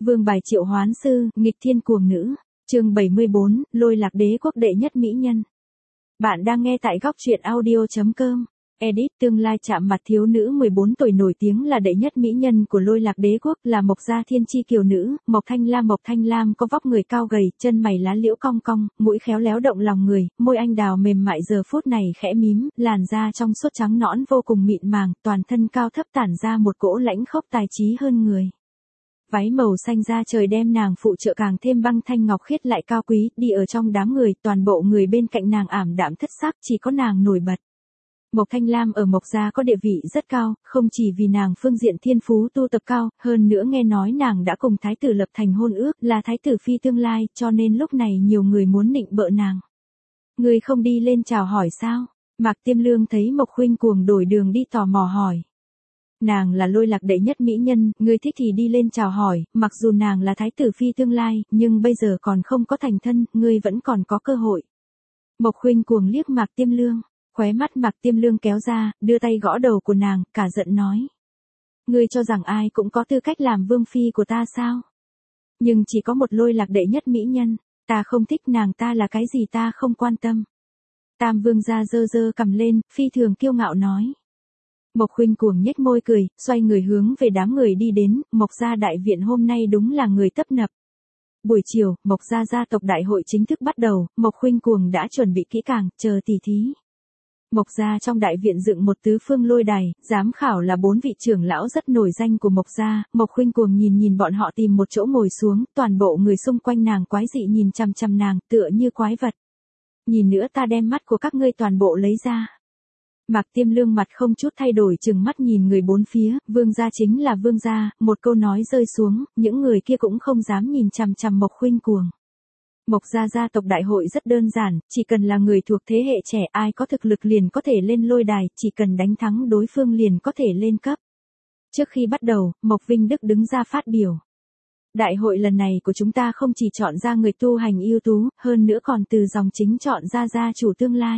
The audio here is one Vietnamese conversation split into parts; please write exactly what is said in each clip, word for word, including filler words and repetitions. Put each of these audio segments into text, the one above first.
Vương bài triệu hoán sư, nghịch thiên cuồng nữ. Chương bảy mươi bốn, Lôi Lạc Đế quốc đệ nhất mỹ nhân. Bạn đang nghe tại góc truyện audio chấm com. Edit tương lai chạm mặt thiếu nữ mười bốn tuổi nổi tiếng là đệ nhất mỹ nhân của Lôi Lạc Đế quốc, là Mộc gia thiên chi kiều nữ, Mộc Thanh Lam. Mộc Thanh Lam có vóc người cao gầy, chân mày lá liễu cong cong, mũi khéo léo động lòng người, môi anh đào mềm mại giờ phút này khẽ mím, làn da trong suốt trắng nõn vô cùng mịn màng, toàn thân cao thấp tản ra một cỗ lãnh khốc tài trí hơn người. Váy màu xanh da trời đem nàng phụ trợ càng thêm băng thanh ngọc khiết lại cao quý, đi ở trong đám người, toàn bộ người bên cạnh nàng ảm đạm thất sắc, chỉ có nàng nổi bật. Mộc Thanh Lam ở Mộc gia có địa vị rất cao, không chỉ vì nàng phương diện thiên phú tu tập cao, hơn nữa nghe nói nàng đã cùng thái tử lập thành hôn ước, là thái tử phi tương lai, cho nên lúc này nhiều người muốn nịnh bợ nàng. Người không đi lên chào hỏi sao? Mạc Tiêm Lương thấy Mộc Khuynh Cuồng đổi đường đi tò mò hỏi. Nàng là Lôi Lạc đệ nhất mỹ nhân, ngươi thích thì đi lên chào hỏi, mặc dù nàng là thái tử phi tương lai, nhưng bây giờ còn không có thành thân, ngươi vẫn còn có cơ hội. Mộc Khuynh Cuồng liếc Mạc Tiêm Lương, khóe mắt Mạc Tiêm Lương kéo ra, đưa tay gõ đầu của nàng, cả giận nói. Ngươi cho rằng ai cũng có tư cách làm vương phi của ta sao? Nhưng chỉ có một Lôi Lạc đệ nhất mỹ nhân, ta không thích nàng, ta là cái gì ta không quan tâm. Tam vương gia giơ giơ cầm lên, phi thường kiêu ngạo nói. Mộc Khuynh Cuồng nhếch môi cười, xoay người hướng về đám người đi đến, Mộc gia đại viện hôm nay đúng là người tấp nập. Buổi chiều, Mộc gia gia tộc đại hội chính thức bắt đầu, Mộc Khuynh Cuồng đã chuẩn bị kỹ càng, chờ tỉ thí. Mộc gia trong đại viện dựng một tứ phương lôi đài, giám khảo là bốn vị trưởng lão rất nổi danh của Mộc gia. Mộc Khuynh Cuồng nhìn nhìn bọn họ tìm một chỗ ngồi xuống, toàn bộ người xung quanh nàng quái dị nhìn chằm chằm nàng, tựa như quái vật. Nhìn nữa ta đem mắt của các ngươi toàn bộ lấy ra. Mạc Tiêm Lương mặt không chút thay đổi chừng mắt nhìn người bốn phía, vương gia chính là vương gia, một câu nói rơi xuống, những người kia cũng không dám nhìn chằm chằm Mộc Khuynh Cuồng. Mộc gia gia tộc đại hội rất đơn giản, chỉ cần là người thuộc thế hệ trẻ, ai có thực lực liền có thể lên lôi đài, chỉ cần đánh thắng đối phương liền có thể lên cấp. Trước khi bắt đầu, Mộc Vinh Đức đứng ra phát biểu. Đại hội lần này của chúng ta không chỉ chọn ra người tu hành ưu tú, hơn nữa còn từ dòng chính chọn ra gia chủ tương lai.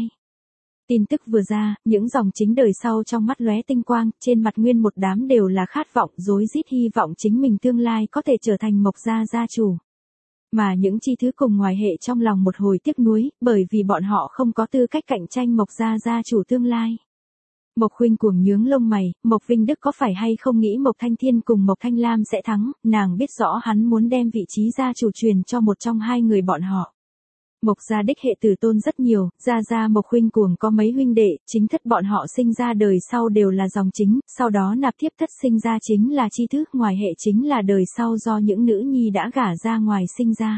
Tin tức vừa ra, những dòng chính đời sau trong mắt lóe tinh quang, trên mặt nguyên một đám đều là khát vọng, rối rít hy vọng chính mình tương lai có thể trở thành Mộc gia gia chủ. Mà những chi thứ cùng ngoài hệ trong lòng một hồi tiếc nuối, bởi vì bọn họ không có tư cách cạnh tranh Mộc gia gia chủ tương lai. Mộc Khuynh Cuồng nhướng lông mày, Mộc Vinh Đức có phải hay không nghĩ Mộc Thanh Thiên cùng Mộc Thanh Lam sẽ thắng, nàng biết rõ hắn muốn đem vị trí gia chủ truyền cho một trong hai người bọn họ. Mộc gia đích hệ tử tôn rất nhiều, gia gia Mộc Khuynh Cuồng có mấy huynh đệ, chính thất bọn họ sinh ra đời sau đều là dòng chính, sau đó nạp thiếp thất sinh ra chính là chi thức, ngoài hệ chính là đời sau do những nữ nhi đã gả ra ngoài sinh ra.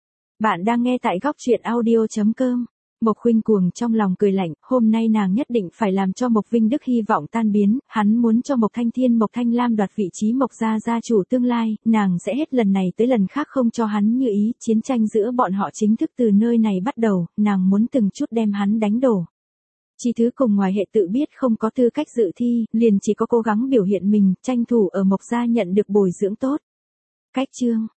Bạn đang nghe tại góc truyện audio chấm com. Mộc Khuynh Cuồng trong lòng cười lạnh, hôm nay nàng nhất định phải làm cho Mộc Vinh Đức hy vọng tan biến, hắn muốn cho Mộc Thanh Thiên Mộc Thanh Lam đoạt vị trí Mộc gia gia chủ tương lai, nàng sẽ hết lần này tới lần khác không cho hắn như ý, chiến tranh giữa bọn họ chính thức từ nơi này bắt đầu, nàng muốn từng chút đem hắn đánh đổ. Chi thứ cùng ngoài hệ tự biết không có tư cách dự thi, liền chỉ có cố gắng biểu hiện mình, tranh thủ ở Mộc gia nhận được bồi dưỡng tốt. Cách chương